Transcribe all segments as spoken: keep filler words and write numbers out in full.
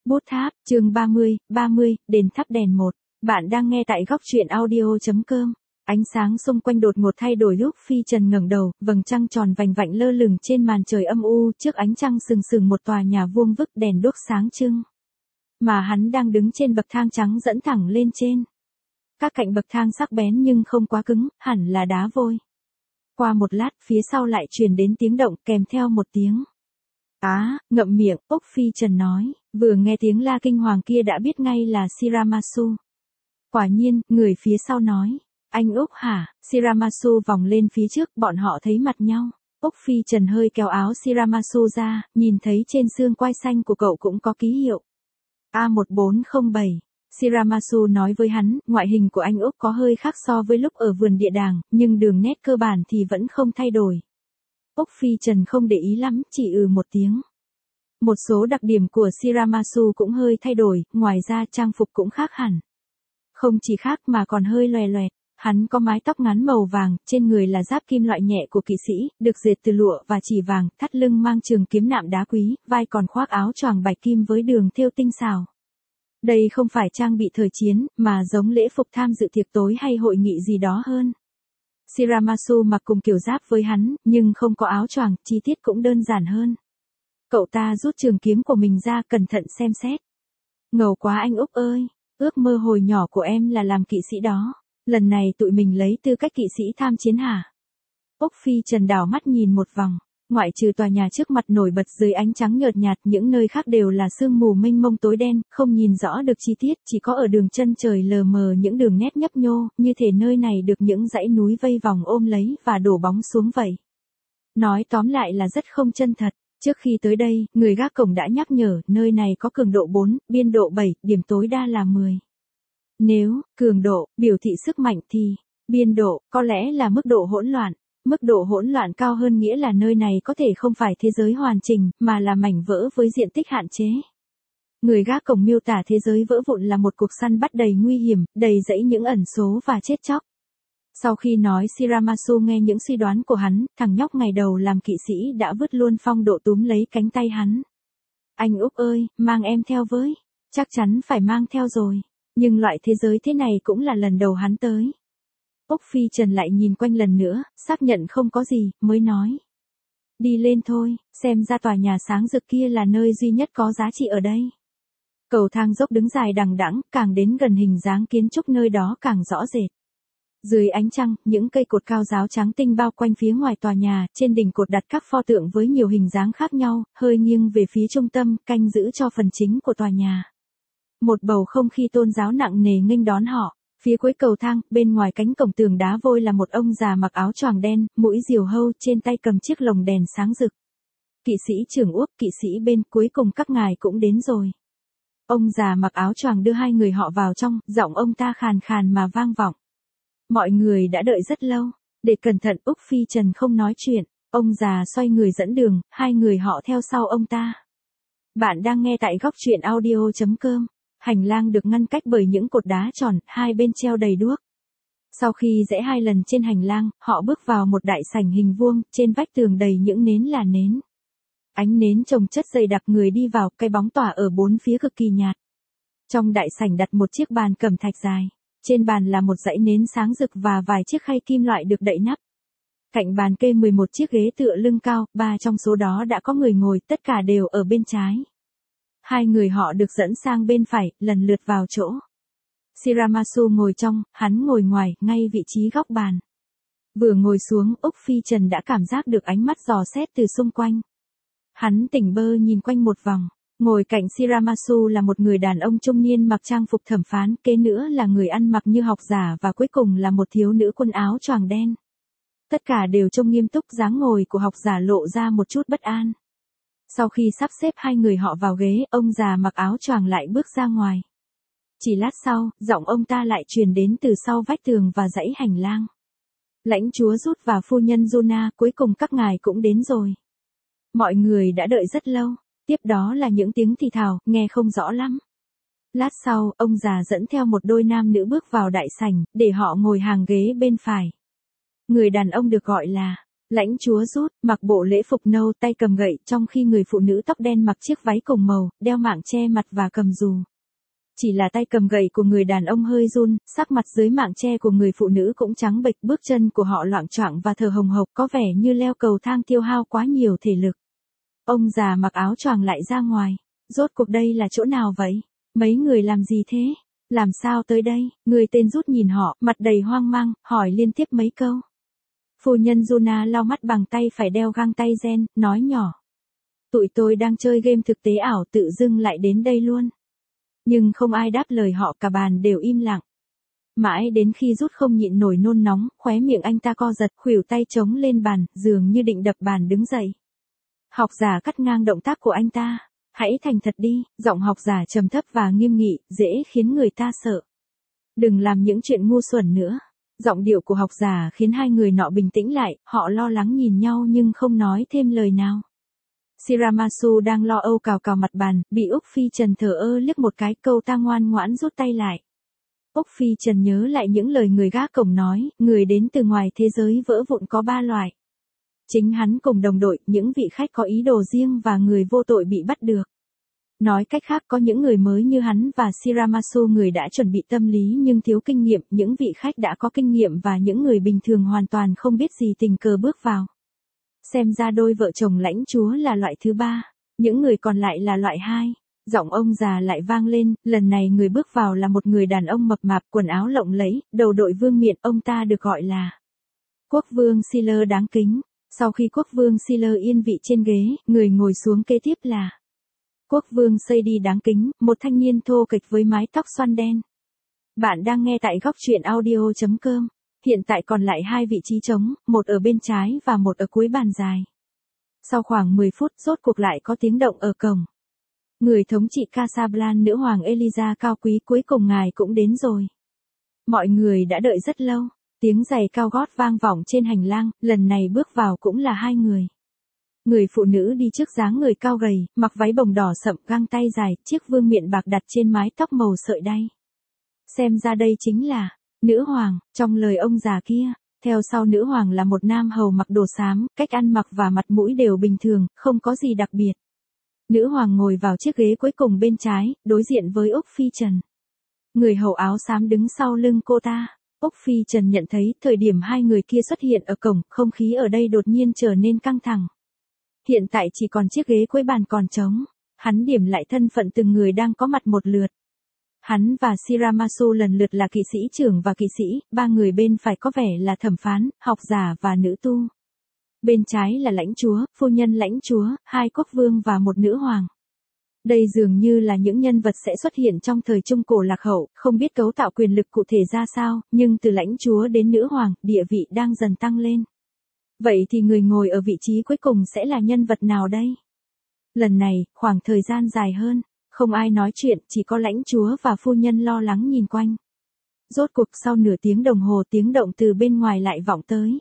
Bút tháp, chương ba mươi, ba mươi, đền thắp đèn một. Bạn đang nghe tại góc truyện audio.com. Ánh sáng xung quanh đột ngột thay đổi lúc Phi Trần ngẩng đầu, vầng trăng tròn vành vạnh lơ lửng trên màn trời âm u, trước ánh trăng sừng sừng một tòa nhà vuông vức đèn đuốc sáng trưng. Mà hắn đang đứng trên bậc thang trắng dẫn thẳng lên trên. Các cạnh bậc thang sắc bén nhưng không quá cứng, hẳn là đá vôi. Qua một lát, phía sau lại truyền đến tiếng động kèm theo một tiếng. Á, ngậm miệng, Úc Phi Trần nói, vừa nghe tiếng la kinh hoàng kia đã biết ngay là Shiramasu. Quả nhiên, người phía sau nói, anh Úc hả? Shiramasu vòng lên phía trước, bọn họ thấy mặt nhau. Úc Phi Trần hơi kéo áo Shiramasu ra, nhìn thấy trên xương quai xanh của cậu cũng có ký hiệu. A một bốn không bảy. Shiramasu nói với hắn, ngoại hình của anh Úc có hơi khác so với lúc ở vườn địa đàng, nhưng đường nét cơ bản thì vẫn không thay đổi. Úc Phi Trần không để ý lắm, chỉ ừ một tiếng. Một số đặc điểm của Shiramasu cũng hơi thay đổi, ngoài ra trang phục cũng khác hẳn. Không chỉ khác mà còn hơi loè loẹt, hắn có mái tóc ngắn màu vàng, trên người là giáp kim loại nhẹ của kỵ sĩ, được dệt từ lụa và chỉ vàng, thắt lưng mang trường kiếm nạm đá quý, vai còn khoác áo choàng bạch kim với đường thêu tinh xảo. Đây không phải trang bị thời chiến, mà giống lễ phục tham dự tiệc tối hay hội nghị gì đó hơn. Shiramasu mặc cùng kiểu giáp với hắn, nhưng không có áo choàng, chi tiết cũng đơn giản hơn. Cậu ta rút trường kiếm của mình ra, cẩn thận xem xét. Ngầu quá anh Úc ơi, ước mơ hồi nhỏ của em là làm kỵ sĩ đó. Lần này tụi mình lấy tư cách kỵ sĩ tham chiến hả? Úc Phi Trần đảo mắt nhìn một vòng, ngoại trừ tòa nhà trước mặt nổi bật dưới ánh trắng nhợt nhạt, những nơi khác đều là sương mù mênh mông tối đen, không nhìn rõ được chi tiết, chỉ có ở đường chân trời lờ mờ những đường nét nhấp nhô, như thể nơi này được những dãy núi vây vòng ôm lấy và đổ bóng xuống vậy. Nói tóm lại là rất không chân thật. Trước khi tới đây, người gác cổng đã nhắc nhở, nơi này có cường độ bốn, biên độ bảy, điểm tối đa là mười. Nếu, cường độ, biểu thị sức mạnh thì, biên độ, có lẽ là mức độ hỗn loạn. Mức độ hỗn loạn cao hơn nghĩa là nơi này có thể không phải thế giới hoàn chỉnh, mà là mảnh vỡ với diện tích hạn chế. Người gác cổng miêu tả thế giới vỡ vụn là một cuộc săn bắt đầy nguy hiểm, đầy dẫy những ẩn số và chết chóc. Sau khi nói Shiramasu nghe những suy đoán của hắn, thằng nhóc ngày đầu làm kỵ sĩ đã vứt luôn phong độ túm lấy cánh tay hắn. Anh Úc ơi, mang em theo với. Chắc chắn phải mang theo rồi. Nhưng loại thế giới thế này cũng là lần đầu hắn tới. Úc Phi Trần lại nhìn quanh lần nữa, xác nhận không có gì, mới nói. Đi lên thôi, xem ra tòa nhà sáng rực kia là nơi duy nhất có giá trị ở đây. Cầu thang dốc đứng dài đằng đẵng, càng đến gần hình dáng kiến trúc nơi đó càng rõ rệt. Dưới ánh trăng, những cây cột cao ráo trắng tinh bao quanh phía ngoài tòa nhà, trên đỉnh cột đặt các pho tượng với nhiều hình dáng khác nhau, hơi nghiêng về phía trung tâm, canh giữ cho phần chính của tòa nhà. Một bầu không khí tôn giáo nặng nề nghênh đón họ. Phía cuối cầu thang, bên ngoài cánh cổng tường đá vôi là một ông già mặc áo choàng đen, mũi diều hâu, trên tay cầm chiếc lồng đèn sáng rực. Kỵ sĩ trưởng Úc, kỵ sĩ bên, cuối cùng các ngài cũng đến rồi. Ông già mặc áo choàng đưa hai người họ vào trong, giọng ông ta khàn khàn mà vang vọng. Mọi người đã đợi rất lâu, để cẩn thận Úc Phi Trần không nói chuyện, ông già xoay người dẫn đường, hai người họ theo sau ông ta. Bạn đang nghe tại góc truyện audio.com. Hành lang được ngăn cách bởi những cột đá tròn, hai bên treo đầy đuốc. Sau khi rẽ hai lần trên hành lang, họ bước vào một đại sảnh hình vuông, trên vách tường đầy những nến là nến. Ánh nến chồng chất dày đặc, người đi vào, cái bóng tỏa ở bốn phía cực kỳ nhạt. Trong đại sảnh đặt một chiếc bàn cẩm thạch dài. Trên bàn là một dãy nến sáng rực và vài chiếc khay kim loại được đậy nắp. Cạnh bàn kê mười một chiếc ghế tựa lưng cao, ba trong số đó đã có người ngồi, tất cả đều ở bên trái. Hai người họ được dẫn sang bên phải, lần lượt vào chỗ. Shiramasu ngồi trong, hắn ngồi ngoài, ngay vị trí góc bàn. Vừa ngồi xuống, Úc Phi Trần đã cảm giác được ánh mắt dò xét từ xung quanh. Hắn tỉnh bơ nhìn quanh một vòng. Ngồi cạnh Shiramasu là một người đàn ông trung niên mặc trang phục thẩm phán, kế nữa là người ăn mặc như học giả và cuối cùng là một thiếu nữ quần áo choàng đen. Tất cả đều trông nghiêm túc, dáng ngồi của học giả lộ ra một chút bất an. Sau khi sắp xếp hai người họ vào ghế, ông già mặc áo choàng lại bước ra ngoài. Chỉ lát sau, giọng ông ta lại truyền đến từ sau vách tường và dãy hành lang. Lãnh chúa Rút và phu nhân Juna, cuối cùng các ngài cũng đến rồi. Mọi người đã đợi rất lâu. Tiếp đó là những tiếng thì thào, nghe không rõ lắm. Lát sau, ông già dẫn theo một đôi nam nữ bước vào đại sảnh, để họ ngồi hàng ghế bên phải. Người đàn ông được gọi là Lãnh chúa rút, mặc bộ lễ phục nâu, tay cầm gậy, trong khi người phụ nữ tóc đen mặc chiếc váy cùng màu, đeo mạng che mặt và cầm dù. Chỉ là tay cầm gậy của người đàn ông hơi run, sắc mặt dưới mạng che của người phụ nữ cũng trắng bệch, bước chân của họ loạng choạng và thở hồng hộc, có vẻ như leo cầu thang tiêu hao quá nhiều thể lực. Ông già mặc áo choàng lại ra ngoài. Rốt cuộc đây là chỗ nào vậy? Mấy người làm gì thế? Làm sao tới đây? Người tên rút nhìn họ, mặt đầy hoang mang, hỏi liên tiếp mấy câu. Phu nhân Juna lau mắt bằng tay phải đeo găng tay ren, nói nhỏ. Tụi tôi đang chơi game thực tế ảo tự dưng lại đến đây luôn. Nhưng không ai đáp lời họ, cả bàn đều im lặng. Mãi đến khi rút không nhịn nổi nôn nóng, khóe miệng anh ta co giật, khuỷu tay chống lên bàn, dường như định đập bàn đứng dậy. Học giả cắt ngang động tác của anh ta. Hãy thành thật đi, giọng học giả trầm thấp và nghiêm nghị, dễ khiến người ta sợ. Đừng làm những chuyện ngu xuẩn nữa. Giọng điệu của học giả khiến hai người nọ bình tĩnh lại, họ lo lắng nhìn nhau nhưng không nói thêm lời nào. Shiramasu đang lo âu cào cào mặt bàn, bị Úc Phi Trần thờ ơ liếc một cái, câu ta ngoan ngoãn rút tay lại. Úc Phi Trần nhớ lại những lời người gác cổng nói, người đến từ ngoài thế giới vỡ vụn có ba loại. Chính hắn cùng đồng đội, những vị khách có ý đồ riêng và người vô tội bị bắt được. Nói cách khác, có những người mới như hắn và Shiramasu, người đã chuẩn bị tâm lý nhưng thiếu kinh nghiệm, những vị khách đã có kinh nghiệm và những người bình thường hoàn toàn không biết gì tình cờ bước vào. Xem ra đôi vợ chồng lãnh chúa là loại thứ ba, những người còn lại là loại hai. Giọng ông già lại vang lên, lần này người bước vào là một người đàn ông mập mạp, quần áo lộng lẫy, đầu đội vương miện, ông ta được gọi là Quốc vương Siller đáng kính. Sau khi quốc vương Siller yên vị trên ghế, người ngồi xuống kế tiếp là Quốc vương Sadie đáng kính, một thanh niên thô kệch với mái tóc xoăn đen. Bạn đang nghe tại góc truyện audio chấm com. Hiện tại còn lại hai vị trí trống, một ở bên trái và một ở cuối bàn dài. Sau khoảng mười phút, rốt cuộc lại có tiếng động ở cổng. Người thống trị Casablanca, nữ hoàng Eliza cao quý, cuối cùng ngài cũng đến rồi. Mọi người đã đợi rất lâu. Tiếng giày cao gót vang vọng trên hành lang, lần này bước vào cũng là hai người. Người phụ nữ đi trước dáng người cao gầy, mặc váy bồng đỏ sậm, găng tay dài, chiếc vương miện bạc đặt trên mái tóc màu sợi đay. Xem ra đây chính là nữ hoàng, trong lời ông già kia. Theo sau nữ hoàng là một nam hầu mặc đồ xám, cách ăn mặc và mặt mũi đều bình thường, không có gì đặc biệt. Nữ hoàng ngồi vào chiếc ghế cuối cùng bên trái, đối diện với Úc Phi Trần. Người hầu áo xám đứng sau lưng cô ta. Úc Phi Trần nhận thấy, thời điểm hai người kia xuất hiện ở cổng, không khí ở đây đột nhiên trở nên căng thẳng. Hiện tại chỉ còn chiếc ghế cuối bàn còn trống. Hắn điểm lại thân phận từng người đang có mặt một lượt. Hắn và Shiramasu lần lượt là kỵ sĩ trưởng và kỵ sĩ, ba người bên phải có vẻ là thẩm phán, học giả và nữ tu. Bên trái là lãnh chúa, phu nhân lãnh chúa, hai quốc vương và một nữ hoàng. Đây dường như là những nhân vật sẽ xuất hiện trong thời Trung Cổ lạc hậu, không biết cấu tạo quyền lực cụ thể ra sao, nhưng từ lãnh chúa đến nữ hoàng, địa vị đang dần tăng lên. Vậy thì người ngồi ở vị trí cuối cùng sẽ là nhân vật nào đây? Lần này, khoảng thời gian dài hơn, không ai nói chuyện, chỉ có lãnh chúa và phu nhân lo lắng nhìn quanh. Rốt cuộc sau nửa tiếng đồng hồ, tiếng động từ bên ngoài lại vọng tới.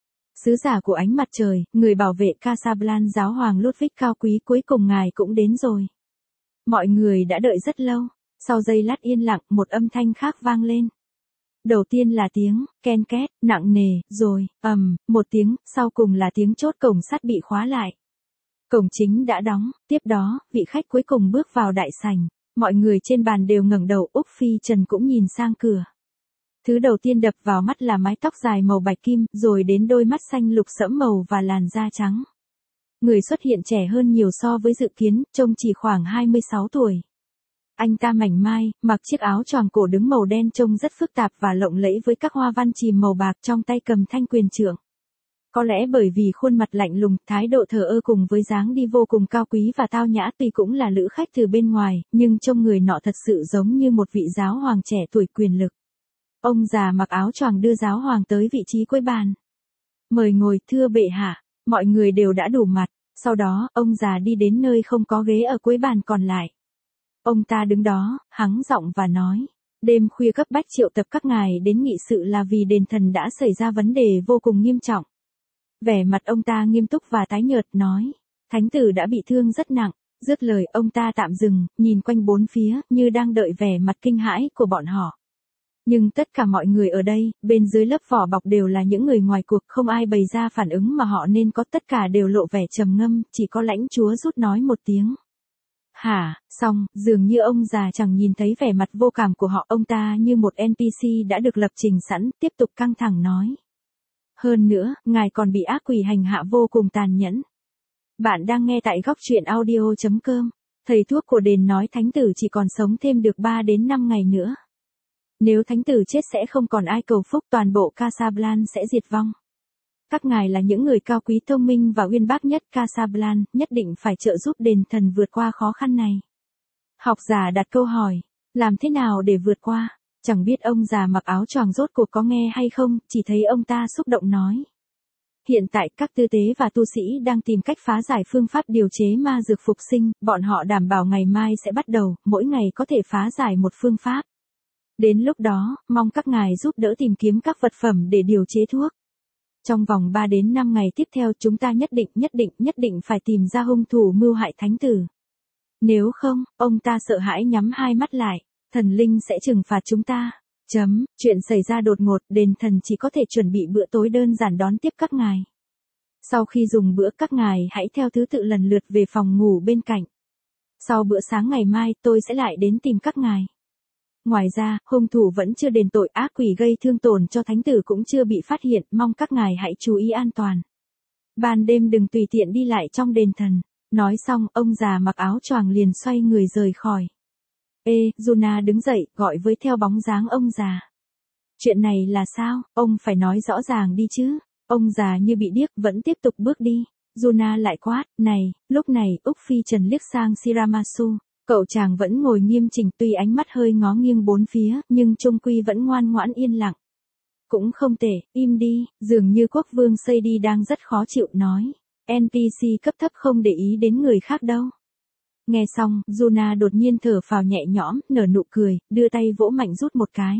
Sứ giả của ánh mặt trời, người bảo vệ Casablanca, giáo hoàng Ludwig cao quý, cuối cùng ngài cũng đến rồi. Mọi người đã đợi rất lâu. Sau giây lát yên lặng, một âm thanh khác vang lên. Đầu tiên là tiếng ken két nặng nề, rồi ầm, một tiếng, sau cùng là tiếng chốt cổng sắt bị khóa lại. Cổng chính đã đóng, tiếp đó, vị khách cuối cùng bước vào đại sảnh. Mọi người trên bàn đều ngẩng đầu, Úc Phi Trần cũng nhìn sang cửa. Thứ đầu tiên đập vào mắt là mái tóc dài màu bạch kim, rồi đến đôi mắt xanh lục sẫm màu và làn da trắng. Người xuất hiện trẻ hơn nhiều so với dự kiến, trông chỉ khoảng hai mươi sáu tuổi. Anh ta mảnh mai, mặc chiếc áo choàng cổ đứng màu đen trông rất phức tạp và lộng lẫy với các hoa văn chìm màu bạc, trong tay cầm thanh quyền trượng. Có lẽ bởi vì khuôn mặt lạnh lùng, thái độ thờ ơ cùng với dáng đi vô cùng cao quý và tao nhã, tuy cũng là lữ khách từ bên ngoài, nhưng trông người nọ thật sự giống như một vị giáo hoàng trẻ tuổi quyền lực. Ông già mặc áo choàng đưa giáo hoàng tới vị trí cuối bàn. Mời ngồi, thưa bệ hạ. Mọi người đều đã đủ mặt. Sau đó, ông già đi đến nơi không có ghế ở cuối bàn còn lại. Ông ta đứng đó, hắng giọng và nói. Đêm khuya cấp bách triệu tập các ngài đến nghị sự là vì đền thần đã xảy ra vấn đề vô cùng nghiêm trọng. Vẻ mặt ông ta nghiêm túc và tái nhợt nói. Thánh tử đã bị thương rất nặng. Dứt lời, ông ta tạm dừng, nhìn quanh bốn phía, như đang đợi vẻ mặt kinh hãi của bọn họ. Nhưng tất cả mọi người ở đây, bên dưới lớp vỏ bọc đều là những người ngoài cuộc, không ai bày ra phản ứng mà họ nên có, tất cả đều lộ vẻ trầm ngâm, chỉ có lãnh chúa rút nói một tiếng. Hả, xong, dường như ông già chẳng nhìn thấy vẻ mặt vô cảm của họ, ông ta như một en pê xê đã được lập trình sẵn, tiếp tục căng thẳng nói. Hơn nữa, ngài còn bị ác quỷ hành hạ vô cùng tàn nhẫn. Bạn đang nghe tại góc truyện audio chấm com. Thầy thuốc của đền nói thánh tử chỉ còn sống thêm được ba đến năm ngày nữa. Nếu thánh tử chết sẽ không còn ai cầu phúc, toàn bộ Casablanca sẽ diệt vong. Các ngài là những người cao quý thông minh và uyên bác nhất Casablanca, nhất định phải trợ giúp đền thần vượt qua khó khăn này. Học giả đặt câu hỏi, làm thế nào để vượt qua? Chẳng biết ông già mặc áo choàng rốt cuộc có nghe hay không, chỉ thấy ông ta xúc động nói. Hiện tại các tư tế và tu sĩ đang tìm cách phá giải phương pháp điều chế ma dược phục sinh, bọn họ đảm bảo ngày mai sẽ bắt đầu, mỗi ngày có thể phá giải một phương pháp. Đến lúc đó, mong các ngài giúp đỡ tìm kiếm các vật phẩm để điều chế thuốc. Trong vòng ba đến năm ngày tiếp theo chúng ta nhất định nhất định nhất định phải tìm ra hung thủ mưu hại thánh tử. Nếu không, ông ta sợ hãi nhắm hai mắt lại, thần linh sẽ trừng phạt chúng ta. Chấm, chuyện xảy ra đột ngột, đền thần chỉ có thể chuẩn bị bữa tối đơn giản đón tiếp các ngài. Sau khi dùng bữa các ngài hãy theo thứ tự lần lượt về phòng ngủ bên cạnh. Sau bữa sáng ngày mai tôi sẽ lại đến tìm các ngài. Ngoài ra, hung thủ vẫn chưa đền tội, ác quỷ gây thương tổn cho thánh tử cũng chưa bị phát hiện, mong các ngài hãy chú ý an toàn. Ban đêm đừng tùy tiện đi lại trong đền thần. Nói xong, ông già mặc áo choàng liền xoay người rời khỏi. Ê, Juna đứng dậy, gọi với theo bóng dáng ông già. Chuyện này là sao, ông phải nói rõ ràng đi chứ. Ông già như bị điếc vẫn tiếp tục bước đi. Juna lại quát, này, lúc này, Úc Phi Trần liếc sang Shiramasu. Cậu chàng vẫn ngồi nghiêm chỉnh, tuy ánh mắt hơi ngó nghiêng bốn phía, nhưng chung quy vẫn ngoan ngoãn yên lặng. Cũng không tệ, im đi, dường như quốc vương Sadie đang rất khó chịu nói. en pê xê cấp thấp không để ý đến người khác đâu. Nghe xong, Juna đột nhiên thở phào nhẹ nhõm, nở nụ cười, đưa tay vỗ mạnh rút một cái.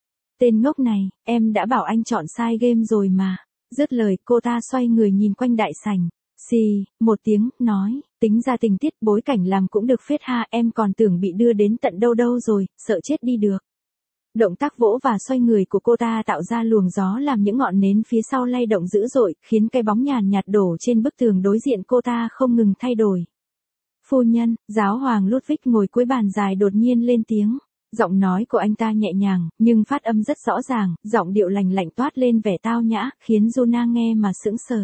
Tên ngốc này, em đã bảo anh chọn sai game rồi mà. Dứt lời, cô ta xoay người nhìn quanh đại sảnh. Xì, một tiếng, nói, tính ra tình tiết bối cảnh làm cũng được phết ha, em còn tưởng bị đưa đến tận đâu đâu rồi, sợ chết đi được. Động tác vỗ và xoay người của cô ta tạo ra luồng gió làm những ngọn nến phía sau lay động dữ dội, khiến cái bóng nhàn nhạt đổ trên bức tường đối diện cô ta không ngừng thay đổi. Phu nhân, giáo hoàng Ludwig ngồi cuối bàn dài đột nhiên lên tiếng. Giọng nói của anh ta nhẹ nhàng, nhưng phát âm rất rõ ràng, giọng điệu lành lạnh toát lên vẻ tao nhã, khiến Juna nghe mà sững sờ.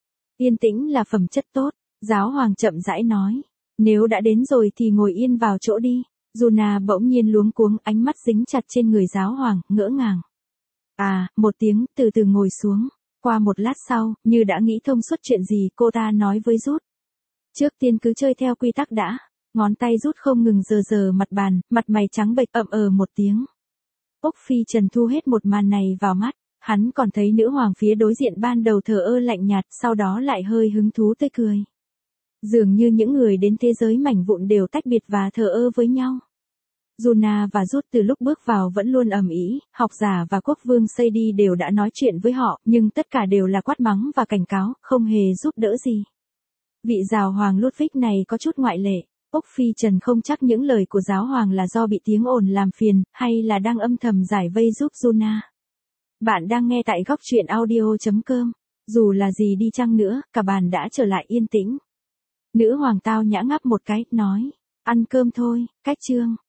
Yên tĩnh là phẩm chất tốt, giáo hoàng chậm rãi nói. Nếu đã đến rồi thì ngồi yên vào chỗ đi. Juna bỗng nhiên luống cuống, ánh mắt dính chặt trên người giáo hoàng, ngỡ ngàng. À, một tiếng, từ từ ngồi xuống. Qua một lát sau, như đã nghĩ thông suốt chuyện gì, cô ta nói với Rút. Trước tiên cứ chơi theo quy tắc đã. Ngón tay Rút không ngừng dờ dờ mặt bàn, mặt mày trắng bệch, ậm ờ một tiếng. Úc Phi Trần thu hết một màn này vào mắt. Hắn còn thấy nữ hoàng phía đối diện ban đầu thờ ơ lạnh nhạt, sau đó lại hơi hứng thú tươi cười. Dường như những người đến thế giới mảnh vụn đều tách biệt và thờ ơ với nhau. Juna và Rút từ lúc bước vào vẫn luôn ầm ĩ, học giả và quốc vương Sadie đều đã nói chuyện với họ, nhưng tất cả đều là quát mắng và cảnh cáo, không hề giúp đỡ gì. Vị giáo hoàng Ludwig này có chút ngoại lệ. Úc Phi Trần không chắc những lời của giáo hoàng là do bị tiếng ồn làm phiền, hay là đang âm thầm giải vây giúp Juna. Bạn đang nghe tại góc truyện audio chấm com. Dù là gì đi chăng nữa, cả bàn đã trở lại yên tĩnh. Nữ hoàng tao nhã ngáp một cái, nói, ăn cơm thôi, cách chương.